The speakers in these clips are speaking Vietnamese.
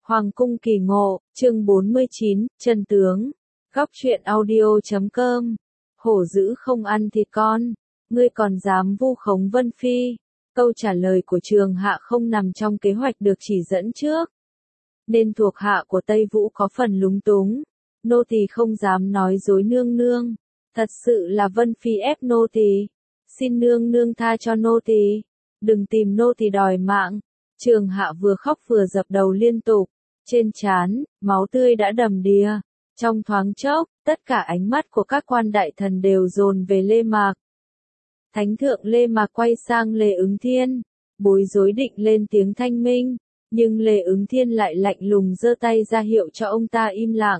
Hoàng cung kỳ ngộ, chương 49, chân tướng. Góc truyện audio.com. Hổ dữ không ăn thịt con, ngươi còn dám vu khống Vân Phi. Câu trả lời của Trường Hạ không nằm trong kế hoạch được chỉ dẫn trước, nên thuộc hạ của Tây Vũ có phần lúng túng. Nô tỳ không dám nói dối nương nương, thật sự là Vân Phi ép nô tỳ. Xin nương nương tha cho nô tỳ, đừng tìm nô tỳ đòi mạng. Trường Hạ vừa khóc vừa dập đầu liên tục, trên trán máu tươi đã đầm đìa. Trong thoáng chốc, tất cả ánh mắt của các quan đại thần đều dồn về Lê Mạc. Thánh thượng Lê Mạc quay sang Lê Ứng Thiên, bối rối định lên tiếng thanh minh, nhưng Lê Ứng Thiên lại lạnh lùng giơ tay ra hiệu cho ông ta im lặng,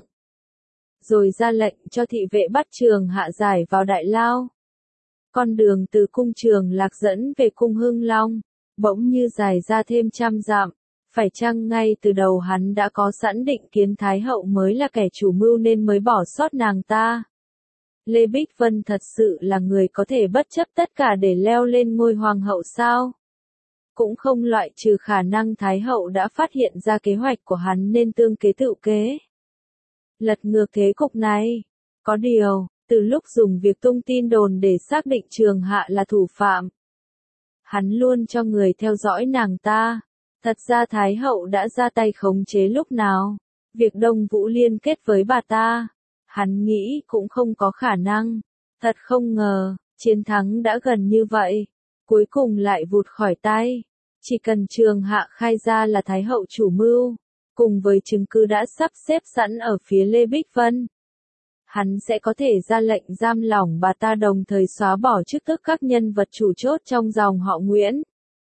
rồi ra lệnh cho thị vệ bắt Trường Hạ giải vào đại lao. Con đường từ cung Trường Lạc dẫn về cung Hưng Long, bỗng như dài ra thêm trăm dặm. Phải chăng ngay từ đầu hắn đã có sẵn định kiến Thái hậu mới là kẻ chủ mưu nên mới bỏ sót nàng ta? Lê Bích Vân thật sự là người có thể bất chấp tất cả để leo lên ngôi hoàng hậu sao? Cũng không loại trừ khả năng Thái hậu đã phát hiện ra kế hoạch của hắn nên tương kế tự kế, lật ngược thế cục này. Có điều, từ lúc dùng việc tung tin đồn để xác định Trường Hạ là thủ phạm, hắn luôn cho người theo dõi nàng ta. Thật ra Thái hậu đã ra tay khống chế lúc nào? Việc Đông Vũ liên kết với bà ta, hắn nghĩ cũng không có khả năng. Thật không ngờ, chiến thắng đã gần như vậy, cuối cùng lại vụt khỏi tay. Chỉ cần Trường Hạ khai ra là Thái hậu chủ mưu, cùng với chứng cứ đã sắp xếp sẵn ở phía Lê Bích Vân, hắn sẽ có thể ra lệnh giam lỏng bà ta, đồng thời xóa bỏ chức tước các nhân vật chủ chốt trong dòng họ Nguyễn.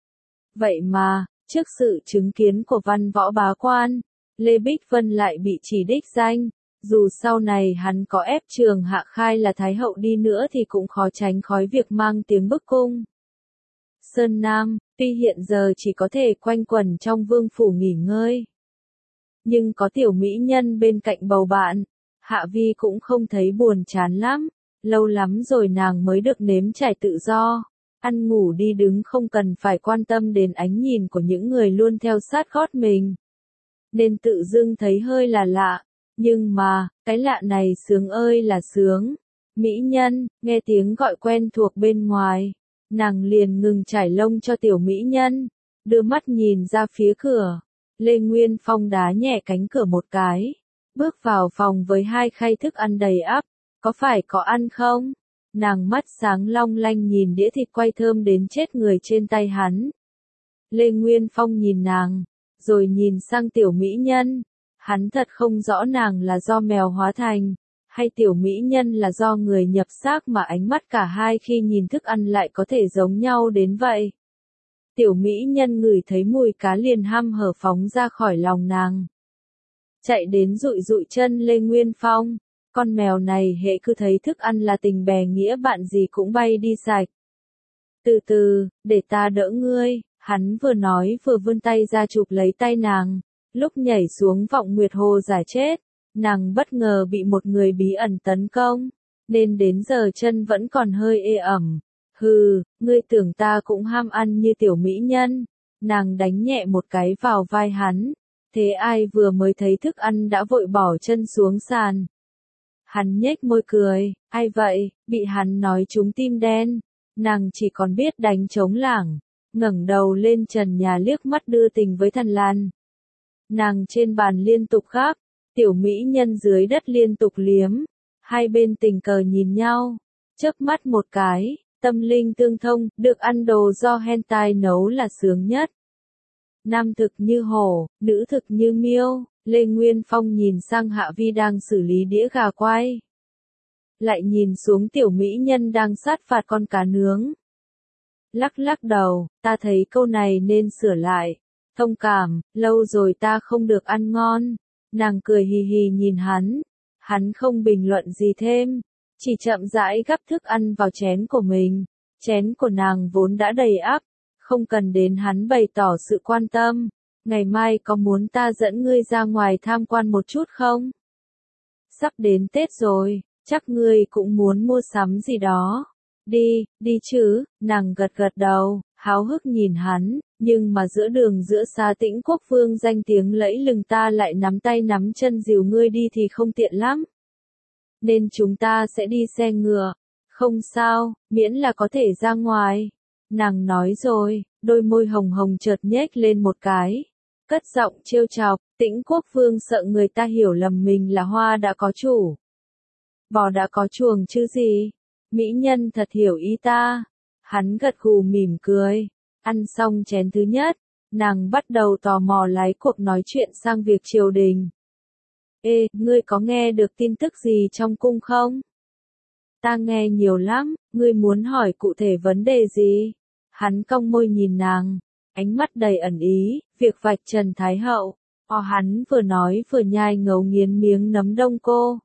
Vậy mà, trước sự chứng kiến của văn võ bá quan, Lê Bích Vân lại bị chỉ đích danh. Dù sau này hắn có ép Trường Hạ khai là Thái hậu đi nữa thì cũng khó tránh khỏi việc mang tiếng bức cung. Sơn Nam, tuy hiện giờ chỉ có thể quanh quẩn trong vương phủ nghỉ ngơi, nhưng có tiểu mỹ nhân bên cạnh bầu bạn, Hạ Vi cũng không thấy buồn chán lắm. Lâu lắm rồi nàng mới được nếm trải tự do, ăn ngủ đi đứng không cần phải quan tâm đến ánh nhìn của những người luôn theo sát gót mình, nên tự dưng thấy hơi là lạ. Nhưng mà, cái lạ này sướng ơi là sướng. Mỹ nhân, nghe tiếng gọi quen thuộc bên ngoài, nàng liền ngừng trải lông cho tiểu mỹ nhân, đưa mắt nhìn ra phía cửa. Lê Nguyên Phong đá nhẹ cánh cửa một cái, bước vào phòng với hai khay thức ăn đầy ắp. Có phải có ăn không? Nàng mắt sáng long lanh nhìn đĩa thịt quay thơm đến chết người trên tay hắn. Lê Nguyên Phong nhìn nàng, rồi nhìn sang tiểu mỹ nhân. Hắn thật không rõ nàng là do mèo hóa thành, hay tiểu mỹ nhân là do người nhập xác mà ánh mắt cả hai khi nhìn thức ăn lại có thể giống nhau đến vậy. Tiểu mỹ nhân ngửi thấy mùi cá liền hăm hở phóng ra khỏi lòng nàng, chạy đến dụi dụi chân Lê Nguyên Phong. Con mèo này hễ cứ thấy thức ăn là tình bè nghĩa bạn gì cũng bay đi sạch. Từ từ, để ta đỡ ngươi, hắn vừa nói vừa vươn tay ra chụp lấy tay nàng. Lúc nhảy xuống vọng nguyệt hồ giả chết, nàng bất ngờ bị một người bí ẩn tấn công, nên đến giờ chân vẫn còn hơi ê ẩm. Hừ, ngươi tưởng ta cũng ham ăn như tiểu mỹ nhân. Nàng đánh nhẹ một cái vào vai hắn, thế ai vừa mới thấy thức ăn đã vội bỏ chân xuống sàn. Hắn nhếch môi cười, ai vậy, bị hắn nói trúng tim đen. Nàng chỉ còn biết đánh trống lảng, ngẩng đầu lên trần nhà liếc mắt đưa tình với Thần Lan. Nàng trên bàn liên tục gắp, tiểu mỹ nhân dưới đất liên tục liếm. Hai bên tình cờ nhìn nhau, chớp mắt một cái, tâm linh tương thông. Được ăn đồ do hentai nấu là sướng nhất. Nam thực như hổ, nữ thực như miêu. Lê Nguyên Phong nhìn sang Hạ Vi đang xử lý đĩa gà quay, lại nhìn xuống tiểu mỹ nhân đang sát phạt con cá nướng. Lắc lắc đầu, ta thấy câu này nên sửa lại. Thông cảm, lâu rồi ta không được ăn ngon. Nàng cười hì hì nhìn hắn. Hắn không bình luận gì thêm, chỉ chậm rãi gắp thức ăn vào chén của mình. Chén của nàng vốn đã đầy ắp, không cần đến hắn bày tỏ sự quan tâm. Ngày mai có muốn ta dẫn ngươi ra ngoài tham quan một chút không? Sắp đến Tết rồi, chắc ngươi cũng muốn mua sắm gì đó. Đi chứ, nàng gật gật đầu, háo hức nhìn hắn, nhưng mà giữa đường giữa xa Tĩnh Quốc Vương danh tiếng lẫy lừng ta lại nắm tay nắm chân dìu ngươi đi thì không tiện lắm. Nên chúng ta sẽ đi xe ngựa. Không sao, miễn là có thể ra ngoài. Nàng nói rồi, đôi môi hồng hồng chợt nhếch lên một cái. Cất giọng trêu chọc, Tĩnh Quốc Vương sợ người ta hiểu lầm mình là hoa đã có chủ. Bò đã có chuồng chứ gì. Mỹ nhân thật hiểu ý ta. Hắn gật gù mỉm cười. Ăn xong chén thứ nhất, nàng bắt đầu tò mò lái cuộc nói chuyện sang việc triều đình. Ê, ngươi có nghe được tin tức gì trong cung không? Ta nghe nhiều lắm, ngươi muốn hỏi cụ thể vấn đề gì? Hắn cong môi nhìn nàng, ánh mắt đầy ẩn ý, việc vạch trần Thái hậu. Hắn vừa nói vừa nhai ngấu nghiến miếng nấm đông cô.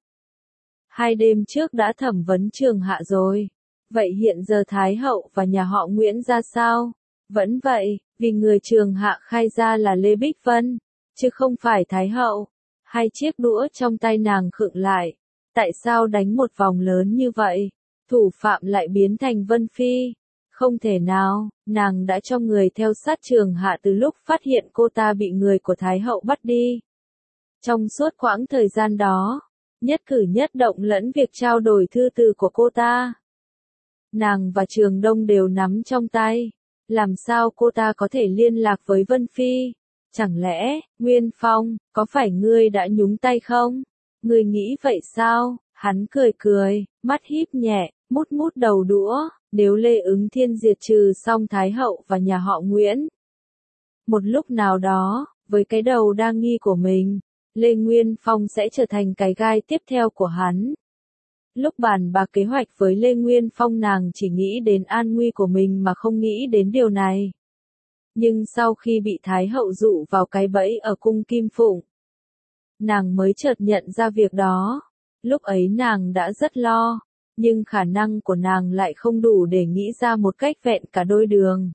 2 đêm trước đã thẩm vấn Trường Hạ rồi. Vậy hiện giờ Thái hậu và nhà họ Nguyễn ra sao? Vẫn vậy, vì người Trường Hạ khai ra là Lê Bích Vân, chứ không phải Thái hậu. 2 chiếc đũa trong tay nàng khựng lại. Tại sao đánh một vòng lớn như vậy? Thủ phạm lại biến thành Vân Phi. Không thể nào, nàng đã cho người theo sát Trường Hạ từ lúc phát hiện cô ta bị người của Thái hậu bắt đi. Trong suốt quãng thời gian đó, nhất cử nhất động lẫn việc trao đổi thư từ của cô ta, nàng và Trường Đông đều nắm trong tay. Làm sao cô ta có thể liên lạc với Vân Phi? Chẳng lẽ, Nguyên Phong, có phải ngươi đã nhúng tay không? Ngươi nghĩ vậy sao? Hắn cười cười, mắt híp nhẹ, mút mút đầu đũa. Nếu Lê Ứng Thiên diệt trừ xong Thái hậu và nhà họ Nguyễn, một lúc nào đó, với cái đầu đa nghi của mình, Lê Nguyên Phong sẽ trở thành cái gai tiếp theo của hắn. Lúc bàn bạc kế hoạch với Lê Nguyên Phong nàng chỉ nghĩ đến an nguy của mình mà không nghĩ đến điều này. Nhưng sau khi bị Thái hậu dụ vào cái bẫy ở cung Kim Phụng, nàng mới chợt nhận ra việc đó. Lúc ấy nàng đã rất lo, nhưng khả năng của nàng lại không đủ để nghĩ ra một cách vẹn cả đôi đường.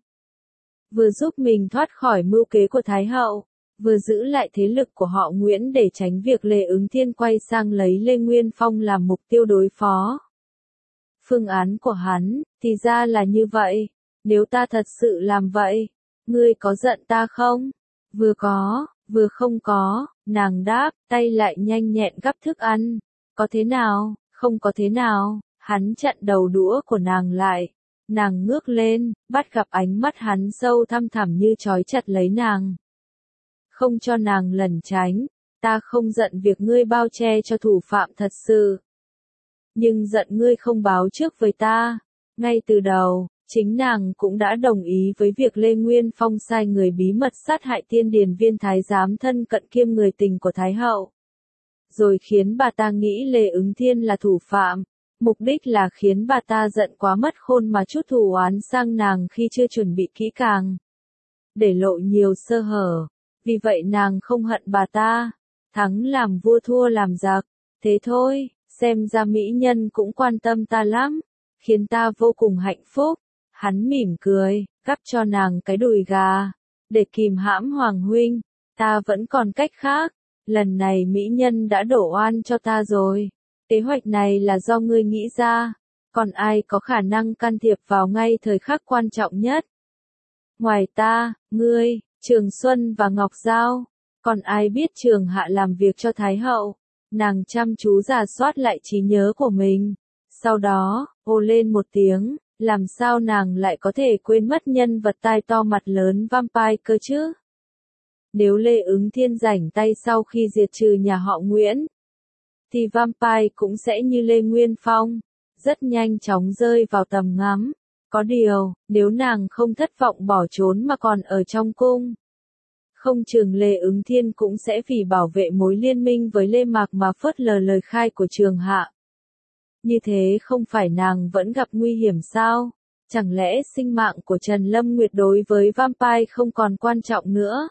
Vừa giúp mình thoát khỏi mưu kế của Thái hậu, vừa giữ lại thế lực của họ Nguyễn để tránh việc Lê Ứng Thiên quay sang lấy Lê Nguyên Phong làm mục tiêu đối phó. Phương án của hắn, thì ra là như vậy. Nếu ta thật sự làm vậy, ngươi có giận ta không? Vừa có, vừa không có, nàng đáp, tay lại nhanh nhẹn gắp thức ăn. Có thế nào, không có thế nào, hắn chặn đầu đũa của nàng lại. Nàng ngước lên, bắt gặp ánh mắt hắn sâu thăm thẳm như trói chặt lấy nàng. Không cho nàng lẩn tránh, ta không giận việc ngươi bao che cho thủ phạm thật sự. Nhưng giận ngươi không báo trước với ta. Ngay từ đầu, chính nàng cũng đã đồng ý với việc Lê Nguyên Phong sai người bí mật sát hại Tiên Điền Viên thái giám thân cận kiêm người tình của Thái hậu. Rồi khiến bà ta nghĩ Lê Ứng Thiên là thủ phạm. Mục đích là khiến bà ta giận quá mất khôn mà trút thù oán sang nàng khi chưa chuẩn bị kỹ càng. Để lộ nhiều sơ hở. Vì vậy nàng không hận bà ta. Thắng làm vua thua làm giặc. Thế thôi, xem ra mỹ nhân cũng quan tâm ta lắm. Khiến ta vô cùng hạnh phúc. Hắn mỉm cười, gắp cho nàng cái đùi gà. Để kìm hãm Hoàng huynh, ta vẫn còn cách khác. Lần này mỹ nhân đã đổ oan cho ta rồi. Kế hoạch này là do ngươi nghĩ ra. Còn ai có khả năng can thiệp vào ngay thời khắc quan trọng nhất? Ngoài ta, ngươi, Trường Xuân và Ngọc Giao. Còn ai biết Trường Hạ làm việc cho Thái hậu? Nàng chăm chú rà soát lại trí nhớ của mình. Sau đó, ồ lên một tiếng, làm sao nàng lại có thể quên mất nhân vật tai to mặt lớn vampire cơ chứ? Nếu Lê Ứng Thiên rảnh tay sau khi diệt trừ nhà họ Nguyễn, thì vampire cũng sẽ như Lê Nguyên Phong, rất nhanh chóng rơi vào tầm ngắm. Có điều, nếu nàng không thất vọng bỏ trốn mà còn ở trong cung, không chừng Lê Ứng Thiên cũng sẽ vì bảo vệ mối liên minh với Lê Mạc mà phớt lờ lời khai của Trường Hạ. Như thế không phải nàng vẫn gặp nguy hiểm sao? Chẳng lẽ sinh mạng của Trần Lâm Nguyệt đối với vampire không còn quan trọng nữa?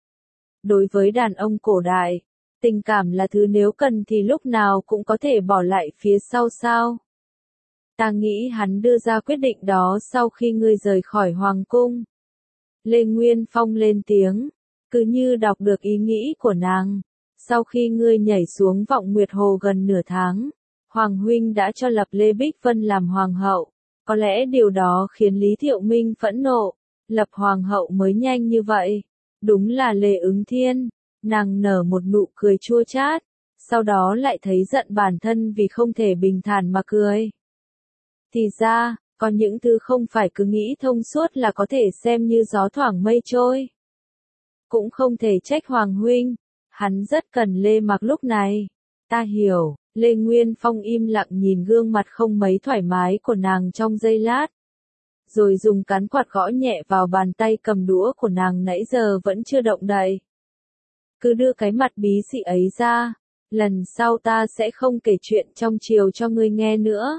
Đối với đàn ông cổ đại, tình cảm là thứ nếu cần thì lúc nào cũng có thể bỏ lại phía sau sao? Ta nghĩ hắn đưa ra quyết định đó sau khi ngươi rời khỏi Hoàng cung. Lê Nguyên Phong lên tiếng, cứ như đọc được ý nghĩ của nàng. Sau khi ngươi nhảy xuống Vọng Nguyệt Hồ gần nửa tháng, Hoàng huynh đã cho lập Lê Bích Vân làm hoàng hậu. Có lẽ điều đó khiến Lý Thiệu Minh phẫn nộ. lập hoàng hậu mới nhanh như vậy. Đúng là Lê Ứng Thiên. Nàng nở một nụ cười chua chát, sau đó lại thấy giận bản thân vì không thể bình thản mà cười. Thì ra, có những thứ không phải cứ nghĩ thông suốt là có thể xem như gió thoảng mây trôi. Cũng không thể trách Hoàng huynh, hắn rất cần Lê Mặc lúc này. Ta hiểu, Lê Nguyên Phong im lặng nhìn gương mặt không mấy thoải mái của nàng trong giây lát. Rồi dùng cán quạt gõ nhẹ vào bàn tay cầm đũa của nàng nãy giờ vẫn chưa động đậy. Cứ đưa cái mặt bí xị ấy ra, lần sau ta sẽ không kể chuyện trong triều cho ngươi nghe nữa.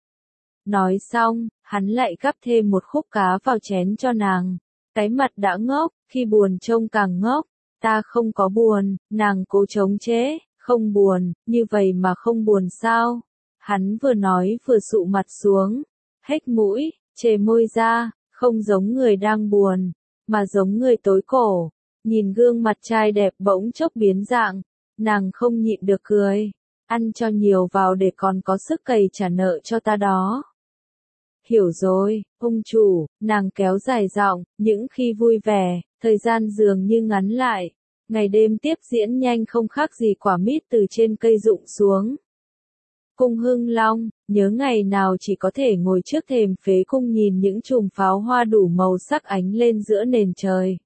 Nói xong, hắn lại gắp thêm một khúc cá vào chén cho nàng. Cái mặt đã ngốc, khi buồn trông càng ngốc. Ta không có buồn, nàng cố chống chế, không buồn, như vậy mà không buồn sao? Hắn vừa nói vừa sụ mặt xuống, hếch mũi, chề môi ra, không giống người đang buồn, mà giống người tối cổ. Nhìn gương mặt trai đẹp bỗng chốc biến dạng, nàng không nhịn được cười. Ăn cho nhiều vào để còn có sức cày trả nợ cho ta đó. Hiểu rồi, ông chủ, nàng kéo dài giọng, những khi vui vẻ, thời gian dường như ngắn lại. Ngày đêm tiếp diễn nhanh không khác gì quả mít từ trên cây rụng xuống. Cung Hưng Long, nhớ ngày nào chỉ có thể ngồi trước thềm phế cung nhìn những chùm pháo hoa đủ màu sắc ánh lên giữa nền trời.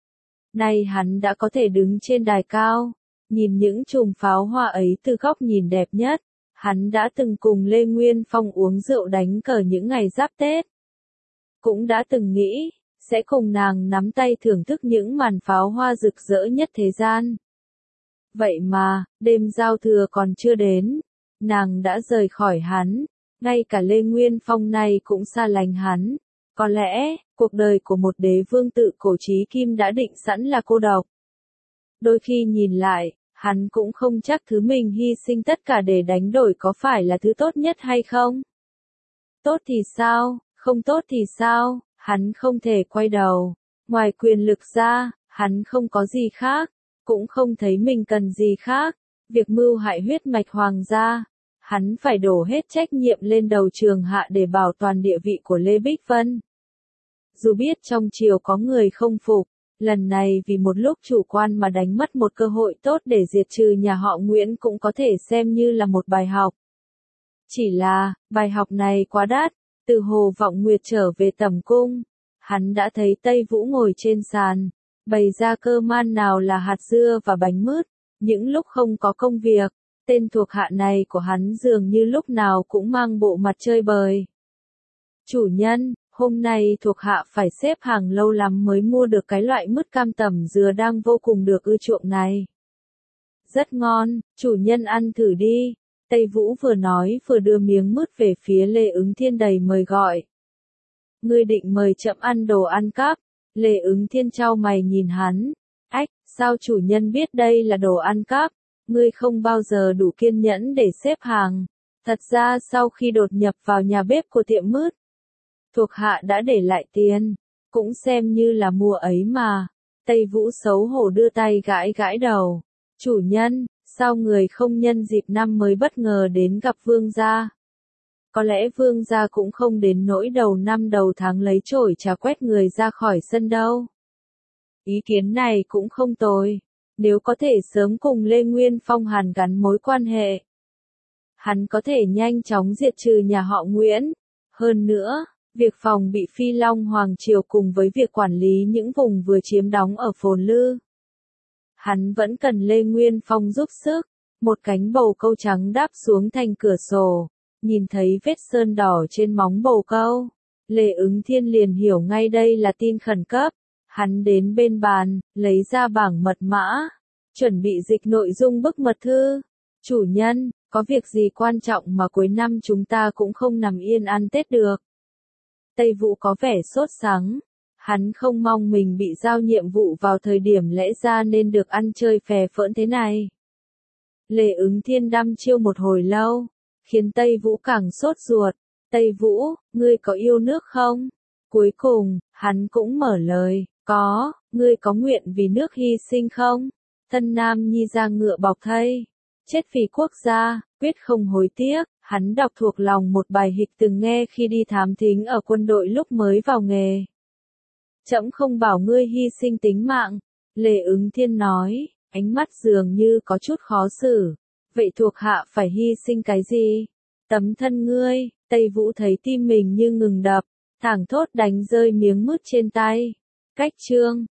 Nay hắn đã có thể đứng trên đài cao, nhìn những chùm pháo hoa ấy từ góc nhìn đẹp nhất. Hắn đã từng cùng Lê Nguyên Phong uống rượu đánh cờ những ngày giáp Tết. Cũng đã từng nghĩ, sẽ cùng nàng nắm tay thưởng thức những màn pháo hoa rực rỡ nhất thế gian. Vậy mà, đêm giao thừa còn chưa đến, nàng đã rời khỏi hắn, ngay cả Lê Nguyên Phong này cũng xa lánh hắn. Có lẽ, cuộc đời của một đế vương tự cổ chí kim đã định sẵn là cô độc. Đôi khi nhìn lại, hắn cũng không chắc thứ mình hy sinh tất cả để đánh đổi có phải là thứ tốt nhất hay không. Tốt thì sao, không tốt thì sao, hắn không thể quay đầu. Ngoài quyền lực ra, hắn không có gì khác, cũng không thấy mình cần gì khác. Việc mưu hại huyết mạch hoàng gia, hắn phải đổ hết trách nhiệm lên đầu Trường Hạ để bảo toàn địa vị của Lê Bích Vân. Dù biết trong triều có người không phục, lần này vì một lúc chủ quan mà đánh mất một cơ hội tốt để diệt trừ nhà họ Nguyễn cũng có thể xem như là một bài học. Chỉ là, bài học này quá đắt, từ Hồ Vọng Nguyệt trở về tẩm cung, hắn đã thấy Tây Vũ ngồi trên sàn, bày ra cơ man nào là hạt dưa và bánh mứt, những lúc không có công việc, tên thuộc hạ này của hắn dường như lúc nào cũng mang bộ mặt chơi bời. Chủ nhân, hôm nay thuộc hạ phải xếp hàng lâu lắm mới mua được cái loại mứt cam tẩm dừa đang vô cùng được ưa chuộng này. Rất ngon, chủ nhân ăn thử đi. Tây Vũ vừa nói vừa đưa miếng mứt về phía Lê Ứng Thiên đầy mời gọi. Ngươi định mời chậm ăn đồ ăn cắp. Lê Ứng Thiên chau mày nhìn hắn. Ách, sao chủ nhân biết đây là đồ ăn cắp? Ngươi không bao giờ đủ kiên nhẫn để xếp hàng. Thật ra sau khi đột nhập vào nhà bếp của tiệm mứt, thuộc hạ đã để lại tiền, cũng xem như là mua ấy mà. Tây Vũ xấu hổ đưa tay gãi gãi đầu. Chủ nhân, sao người không nhân dịp năm mới bất ngờ đến gặp vương gia? Có lẽ vương gia cũng không đến nỗi đầu năm đầu tháng lấy chổi trà quét người ra khỏi sân đâu. Ý kiến này cũng không tồi, nếu có thể sớm cùng Lê Nguyên Phong hàn gắn mối quan hệ, hắn có thể nhanh chóng diệt trừ nhà họ Nguyễn. Hơn nữa, việc phòng bị Phi Long Hoàng Triều cùng với việc quản lý những vùng vừa chiếm đóng ở Phồn Lư, hắn vẫn cần Lê Nguyên Phong giúp sức. Một cánh bầu câu trắng đáp xuống thành cửa sổ, nhìn thấy vết sơn đỏ trên móng bầu câu. Lê Ứng Thiên liền hiểu ngay đây là tin khẩn cấp. Hắn đến bên bàn, lấy ra bảng mật mã, chuẩn bị dịch nội dung bức mật thư. Chủ nhân, có việc gì quan trọng mà cuối năm chúng ta cũng không nằm yên ăn Tết được? Tây Vũ có vẻ sốt sắng. Hắn không mong mình bị giao nhiệm vụ vào thời điểm lẽ ra nên được ăn chơi phè phỡn thế này. Lê Ứng Thiên đăm chiêu một hồi lâu, khiến Tây Vũ càng sốt ruột. Tây Vũ, ngươi có yêu nước không? Cuối cùng, hắn cũng mở lời, có, ngươi có nguyện vì nước hy sinh không? Thân Nam Nhi ra ngựa bọc thây, chết vì quốc gia, quyết không hối tiếc. Hắn đọc thuộc lòng một bài hịch từng nghe khi đi thám thính ở quân đội lúc mới vào nghề. Trẫm không bảo ngươi hy sinh tính mạng. Lê Ứng Thiên nói, ánh mắt dường như có chút khó xử. Vậy thuộc hạ phải hy sinh cái gì? Tấm thân ngươi. Tây Vũ thấy tim mình như ngừng đập, thảng thốt đánh rơi miếng mứt trên tay. Cách chương